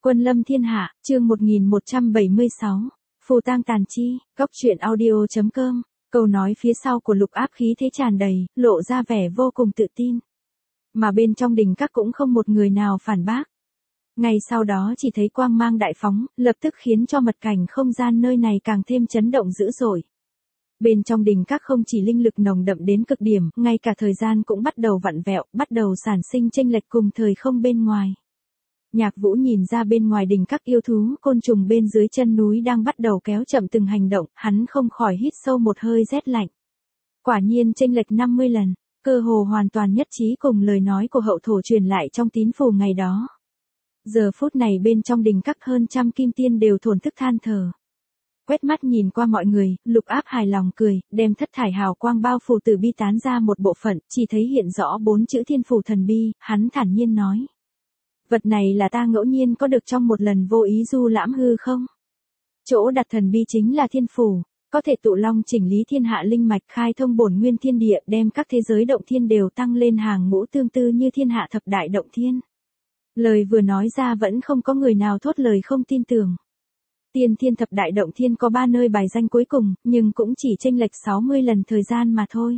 Quân lâm thiên hạ, chương 1176. Phù tang tàn chi, góc truyện audio.com. Câu nói phía sau của Lục Áp khí thế tràn đầy, lộ ra vẻ vô cùng tự tin. Mà bên trong đình các cũng không một người nào phản bác. Ngay sau đó chỉ thấy quang mang đại phóng, lập tức khiến cho mật cảnh không gian nơi này càng thêm chấn động dữ dội. Bên trong đình các không chỉ linh lực nồng đậm đến cực điểm, ngay cả thời gian cũng bắt đầu vặn vẹo, bắt đầu sản sinh chênh lệch cùng thời không bên ngoài. Nhạc Vũ nhìn ra bên ngoài đình các yêu thú, côn trùng bên dưới chân núi đang bắt đầu kéo chậm từng hành động, hắn không khỏi hít sâu một hơi rét lạnh. Quả nhiên chênh lệch 50 lần, cơ hồ hoàn toàn nhất trí cùng lời nói của hậu thổ truyền lại trong tín phù ngày đó. Giờ phút này bên trong đình các hơn trăm kim tiên đều thổn thức than thở. Quét mắt nhìn qua mọi người, Lục Áp hài lòng cười, đem thất thải hào quang bao phủ từ bi tán ra một bộ phận, chỉ thấy hiện rõ 4 chữ thiên phủ thần bi, hắn thản nhiên nói. Vật này là ta ngẫu nhiên có được trong một lần vô ý du lãm hư không? Chỗ đặt thần bi chính là thiên phủ, có thể tụ long chỉnh lý thiên hạ linh mạch, khai thông bổn nguyên thiên địa, đem các thế giới động thiên đều tăng lên hàng ngũ tương tư như thiên hạ thập đại động thiên. Lời vừa nói ra vẫn không có người nào thốt lời không tin tưởng. Tiên thiên thập đại động thiên có 3 nơi bài danh cuối cùng, nhưng cũng chỉ chênh lệch 60 lần thời gian mà thôi.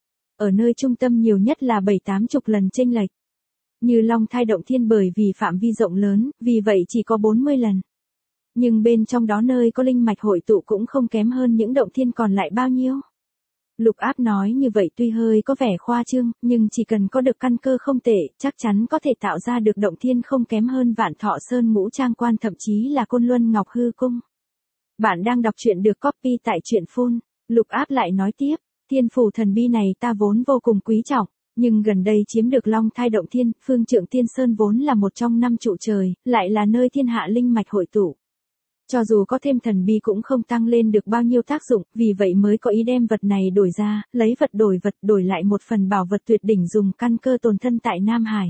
Ở nơi trung tâm nhiều nhất là 7-80 lần chênh lệch. Như Long Thai động thiên bởi vì phạm vi rộng lớn, vì vậy chỉ có 40 lần. Nhưng bên trong đó nơi có linh mạch hội tụ cũng không kém hơn những động thiên còn lại bao nhiêu. Lục Áp nói như vậy tuy hơi có vẻ khoa trương, nhưng chỉ cần có được căn cơ không tệ, chắc chắn có thể tạo ra được động thiên không kém hơn Vạn Thọ Sơn Ngũ Trang Quan, thậm chí là Côn Luân Ngọc Hư Cung. Bạn đang đọc truyện được copy tại truyện phun. Lục Áp lại nói tiếp, thiên phủ thần bi này ta vốn vô cùng quý trọng, nhưng gần đây chiếm được Long Thai động thiên, Phương Trượng Tiên Sơn vốn là một trong 5 trụ trời, lại là nơi thiên hạ linh mạch hội tụ. Cho dù có thêm thần bi cũng không tăng lên được bao nhiêu tác dụng, vì vậy mới có ý đem vật này đổi ra, lấy vật, đổi lại một phần bảo vật tuyệt đỉnh dùng căn cơ tồn thân tại Nam Hải.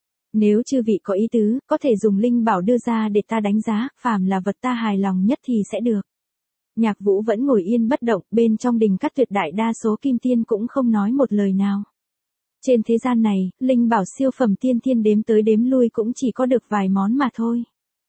Nếu chư vị có ý tứ, có thể dùng linh bảo đưa ra để ta đánh giá, phàm là vật ta hài lòng nhất thì sẽ được. Nhạc Vũ vẫn ngồi yên bất động, bên trong đình các tuyệt đại đa số kim tiên cũng không nói một lời nào. Trên thế gian này, linh bảo siêu phẩm tiên thiên đếm tới đếm lui cũng chỉ có được vài món mà thôi.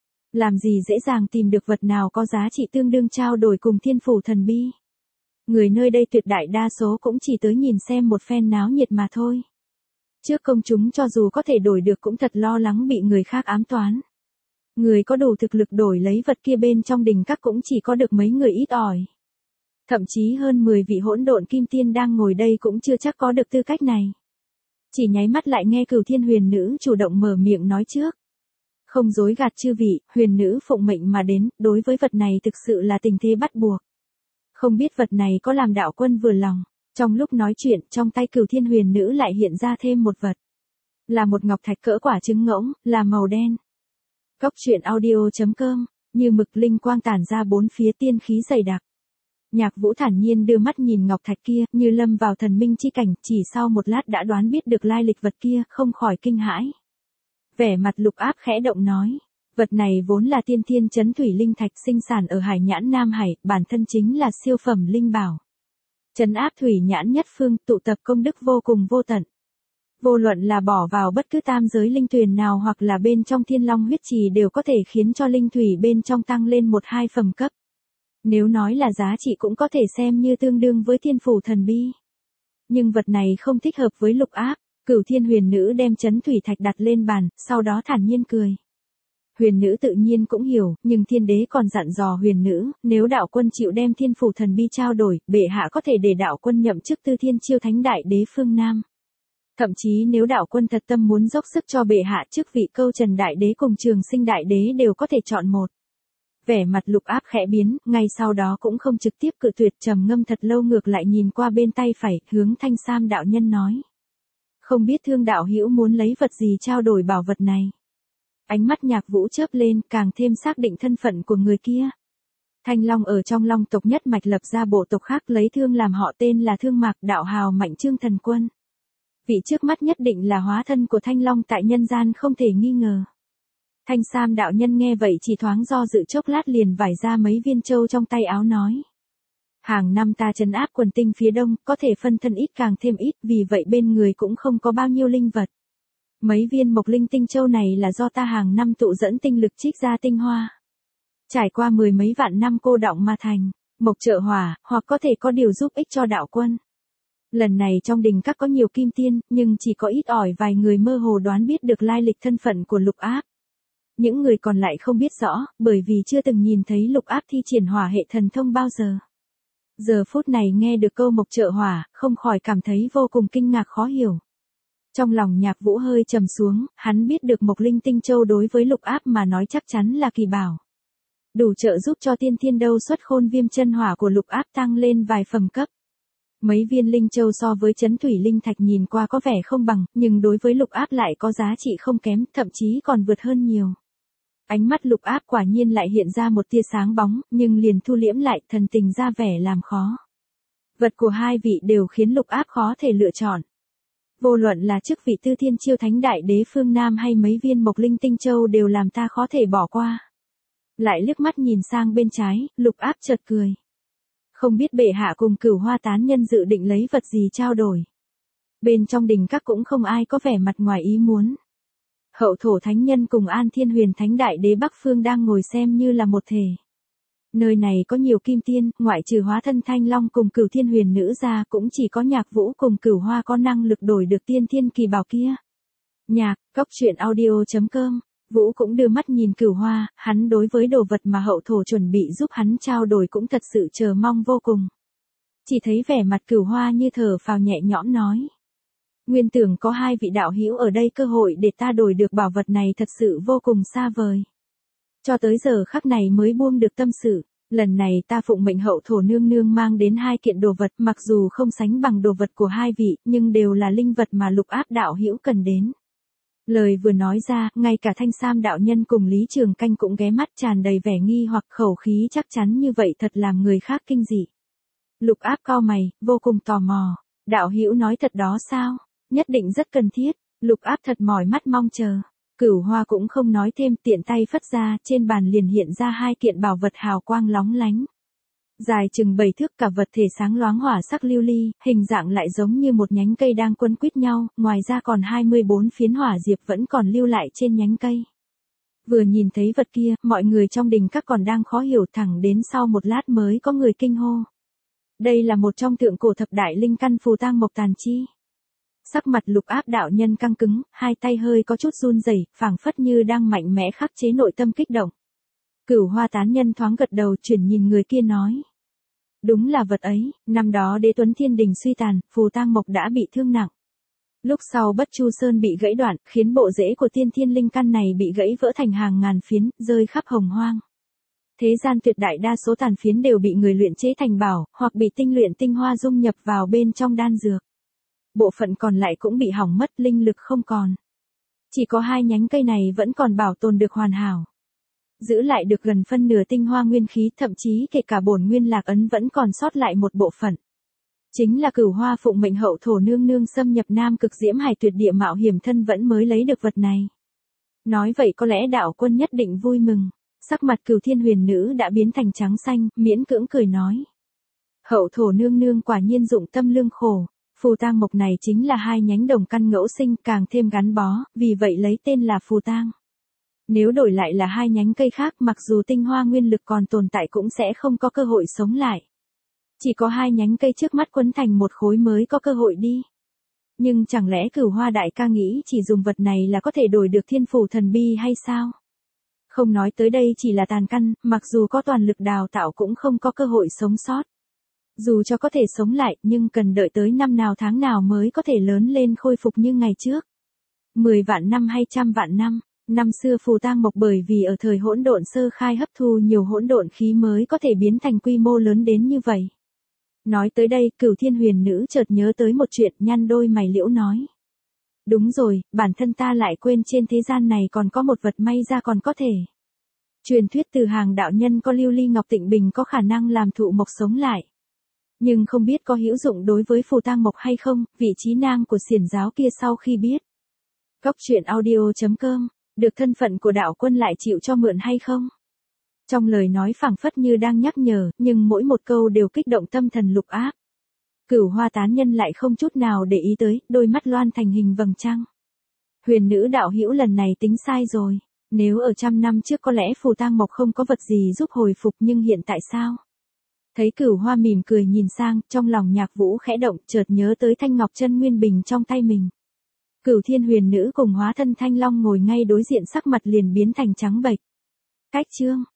Làm gì dễ dàng tìm được vật nào có giá trị tương đương trao đổi cùng thiên phủ thần bi. Người nơi đây tuyệt đại đa số cũng chỉ tới nhìn xem một phen náo nhiệt mà thôi. Trước công chúng cho dù có thể đổi được cũng thật lo lắng bị người khác ám toán. Người có đủ thực lực đổi lấy vật kia bên trong đình các cũng chỉ có được mấy người ít ỏi. Thậm chí hơn 10 vị hỗn độn kim tiên đang ngồi đây cũng chưa chắc có được tư cách này. Chỉ nháy mắt lại nghe Cửu Thiên Huyền Nữ chủ động mở miệng nói trước. Không dối gạt chư vị, huyền nữ phụng mệnh mà đến, đối với vật này thực sự là tình thế bắt buộc. Không biết vật này có làm đạo quân vừa lòng. Trong lúc nói chuyện, trong tay Cửu Thiên Huyền Nữ lại hiện ra thêm một vật. Là một ngọc thạch cỡ quả trứng ngỗng, là màu đen. Góc truyện audio.com, như mực linh quang tản ra bốn phía, tiên khí dày đặc. Nhạc Vũ thản nhiên đưa mắt nhìn ngọc thạch kia, như lâm vào thần minh chi cảnh, chỉ sau một lát đã đoán biết được lai lịch vật kia, không khỏi kinh hãi. Vẻ mặt Lục Áp khẽ động nói, vật này vốn là tiên thiên chấn thủy linh thạch sinh sản ở Hải Nhãn Nam Hải, bản thân chính là siêu phẩm linh bảo. Trấn áp thủy nhãn nhất phương, tụ tập công đức vô cùng vô tận. Vô luận là bỏ vào bất cứ tam giới linh tuyền nào hoặc là bên trong Thiên Long huyết trì đều có thể khiến cho linh thủy bên trong tăng lên 1-2 phẩm cấp. Nếu nói là giá trị cũng có thể xem như tương đương với thiên phủ thần bi. Nhưng vật này không thích hợp với Lục Áp. Cửu Thiên Huyền Nữ đem chấn thủy thạch đặt lên bàn, sau đó thản nhiên cười. Huyền Nữ tự nhiên cũng hiểu, nhưng Thiên Đế còn dặn dò Huyền Nữ, nếu đạo quân chịu đem thiên phủ thần bi trao đổi, bệ hạ có thể để đạo quân nhậm chức Tư Thiên Chiêu Thánh Đại Đế phương Nam. Thậm chí nếu đạo quân thật tâm muốn dốc sức cho bệ hạ, chức vị Câu Trần Đại Đế cùng Trường Sinh Đại Đế đều có thể chọn một. Vẻ mặt Lục Áp khẽ biến, ngay sau đó cũng không trực tiếp cự tuyệt, trầm ngâm thật lâu ngược lại nhìn qua bên tay phải, hướng Thanh Sam đạo nhân nói. Không biết Thương đạo hữu muốn lấy vật gì trao đổi bảo vật này. Ánh mắt Nhạc Vũ chớp lên, càng thêm xác định thân phận của người kia. Thanh Long ở trong Long tộc nhất mạch lập ra bộ tộc khác, lấy Thương làm họ, tên là Thương Mạc, đạo hào Mạnh Trương Thần Quân. Vị trước mắt nhất định là hóa thân của Thanh Long tại nhân gian không thể nghi ngờ. Thanh Sam đạo nhân nghe vậy chỉ thoáng do dự chốc lát liền vải ra mấy viên châu trong tay áo nói. Hàng năm ta trấn áp quần tinh phía đông, có thể phân thân ít càng thêm ít, vì vậy bên người cũng không có bao nhiêu linh vật. Mấy viên mộc linh tinh châu này là do ta hàng năm tụ dẫn tinh lực trích ra tinh hoa. Trải qua mười mấy vạn năm cô đọng mà thành, mộc trợ hỏa, hoặc có thể có điều giúp ích cho đạo quân. Lần này trong đình các có nhiều kim tiên, nhưng chỉ có ít ỏi vài người mơ hồ đoán biết được lai lịch thân phận của Lục Áp. Những người còn lại không biết rõ, bởi vì chưa từng nhìn thấy Lục Áp thi triển hỏa hệ thần thông bao giờ. Giờ phút này nghe được câu mộc trợ hỏa, không khỏi cảm thấy vô cùng kinh ngạc khó hiểu. Trong lòng Nhạc Vũ hơi trầm xuống, hắn biết được mộc linh tinh châu đối với Lục Áp mà nói chắc chắn là kỳ bảo. Đủ trợ giúp cho tiên thiên đâu xuất khôn viêm chân hỏa của Lục Áp tăng lên vài phẩm cấp. Mấy viên linh châu so với chấn thủy linh thạch nhìn qua có vẻ không bằng, nhưng đối với Lục Áp lại có giá trị không kém, thậm chí còn vượt hơn nhiều. Ánh mắt Lục Áp quả nhiên lại hiện ra một tia sáng bóng, nhưng liền thu liễm lại, thần tình ra vẻ làm khó. Vật của hai vị đều khiến Lục Áp khó thể lựa chọn. Vô luận là chức vị Tư Thiên Chiêu Thánh Đại Đế phương Nam hay mấy viên mộc linh tinh châu đều làm ta khó thể bỏ qua. Lại liếc mắt nhìn sang bên trái, Lục Áp chợt cười. Không biết bệ hạ cùng Cửu Hoa tán nhân dự định lấy vật gì trao đổi. Bên trong đình các cũng không ai có vẻ mặt ngoài ý muốn. Hậu thổ thánh nhân cùng An Thiên Huyền Thánh Đại Đế Bắc Phương đang ngồi xem như là một thể. Nơi này có nhiều kim tiên, ngoại trừ Hóa Thân Thanh Long cùng Cửu Thiên Huyền Nữ ra, cũng chỉ có Nhạc Vũ cùng Cửu Hoa có năng lực đổi được tiên thiên kỳ bảo kia. Nhạc, cóc truyện audio.com. Vũ cũng đưa mắt nhìn Cửu Hoa, hắn đối với đồ vật mà hậu thổ chuẩn bị giúp hắn trao đổi cũng thật sự chờ mong vô cùng. Chỉ thấy vẻ mặt Cửu Hoa như thở phào nhẹ nhõm nói. Nguyên tưởng có hai vị đạo hữu ở đây, cơ hội để ta đổi được bảo vật này thật sự vô cùng xa vời. Cho tới giờ khắc này mới buông được tâm sự, lần này ta phụng mệnh hậu thổ nương nương mang đến hai kiện đồ vật, mặc dù không sánh bằng đồ vật của hai vị, nhưng đều là linh vật mà Lục Áp đạo hữu cần đến. Lời vừa nói ra, ngay cả Thanh Sam đạo nhân cùng Lý Trường Canh cũng ghé mắt tràn đầy vẻ nghi hoặc, khẩu khí chắc chắn như vậy thật làm người khác kinh dị. Lục Áp cau mày, vô cùng tò mò. Đạo hữu nói thật đó sao? Nhất định rất cần thiết. Lục Áp thật mỏi mắt mong chờ. Cửu Hoa cũng không nói thêm, tiện tay phất ra, trên bàn liền hiện ra hai kiện bảo vật hào quang lóng lánh. Dài chừng 7 thước, cả vật thể sáng loáng hỏa sắc lưu ly, hình dạng lại giống như một nhánh cây đang quấn quýt nhau, ngoài ra còn 24 phiến hỏa diệp vẫn còn lưu lại trên nhánh cây. Vừa nhìn thấy vật kia, mọi người trong đình các còn đang khó hiểu, thẳng đến sau một lát mới có người kinh hô. Đây là một trong tượng cổ thập đại linh căn phù tang mộc tàn chi. Sắc mặt Lục Áp đạo nhân căng cứng, hai tay hơi có chút run rẩy, phảng phất như đang mạnh mẽ khắc chế nội tâm kích động. Cửu Hoa tán nhân thoáng gật đầu, chuyển nhìn người kia nói. Đúng là vật ấy, năm đó Đế Tuấn Thiên Đình suy tàn, phù tang mộc đã bị thương nặng. Lúc sau Bất Chu Sơn bị gãy đoạn, khiến bộ rễ của tiên thiên linh căn này bị gãy vỡ thành hàng ngàn phiến, rơi khắp hồng hoang. Thế gian tuyệt đại đa số tàn phiến đều bị người luyện chế thành bảo, hoặc bị tinh luyện tinh hoa dung nhập vào bên trong đan dược. Bộ phận còn lại cũng bị hỏng mất, linh lực không còn. Chỉ có hai nhánh cây này vẫn còn bảo tồn được hoàn hảo. Giữ lại được gần phân nửa tinh hoa nguyên khí, thậm chí kể cả bổn nguyên lạc ấn vẫn còn sót lại một bộ phận. Chính là Cửu Hoa phụng mệnh hậu thổ nương nương xâm nhập Nam Cực Diễm Hải tuyệt địa mạo hiểm thân vẫn mới lấy được vật này. Nói vậy có lẽ đạo quân nhất định vui mừng. Sắc mặt Cửu Thiên Huyền Nữ đã biến thành trắng xanh, miễn cưỡng cười nói. Hậu thổ nương nương quả nhiên dụng tâm lương khổ. Phù tang mộc này chính là hai nhánh đồng căn ngẫu sinh, càng thêm gắn bó, vì vậy lấy tên là phù tang. Nếu đổi lại là hai nhánh cây khác, mặc dù tinh hoa nguyên lực còn tồn tại cũng sẽ không có cơ hội sống lại. Chỉ có hai nhánh cây trước mắt quấn thành một khối mới có cơ hội đi. Nhưng chẳng lẽ Cửu Hoa đại ca nghĩ chỉ dùng vật này là có thể đổi được thiên phủ thần bi hay sao? Không nói tới đây chỉ là tàn căn, mặc dù có toàn lực đào tạo cũng không có cơ hội sống sót. Dù cho có thể sống lại, nhưng cần đợi tới năm nào tháng nào mới có thể lớn lên khôi phục như ngày trước. 10 vạn năm hay trăm vạn năm. Năm xưa phù tang mộc bởi vì ở thời hỗn độn sơ khai hấp thu nhiều hỗn độn khí mới có thể biến thành quy mô lớn đến như vậy. Nói tới đây, Cửu Thiên Huyền Nữ chợt nhớ tới một chuyện, nhăn đôi mày liễu nói. Đúng rồi, bản thân ta lại quên trên thế gian này còn có một vật may ra còn có thể. Truyền thuyết từ hàng đạo nhân có lưu ly ngọc tịnh bình có khả năng làm thụ mộc sống lại. Nhưng không biết có hữu dụng đối với phù tang mộc hay không, vị trí nang của xiển giáo kia sau khi biết. Cóc truyện audio.com, được thân phận của đạo quân lại chịu cho mượn hay không? Trong lời nói phảng phất như đang nhắc nhở, nhưng mỗi một câu đều kích động tâm thần Lục Áp. Cửu Hoa tán nhân lại không chút nào để ý tới, đôi mắt loan thành hình vầng trăng. Huyền nữ đạo hữu lần này tính sai rồi. Nếu ở 100 năm trước có lẽ phù tang mộc không có vật gì giúp hồi phục, nhưng hiện tại sao? Thấy Cửu Hoa mỉm cười nhìn sang, trong lòng Nhạc Vũ khẽ động, chợt nhớ tới thanh ngọc chân nguyên bình trong tay mình. Cửu Thiên huyền nữ cùng hóa thân thanh long ngồi ngay đối diện, sắc mặt liền biến thành trắng bệch. Cách chương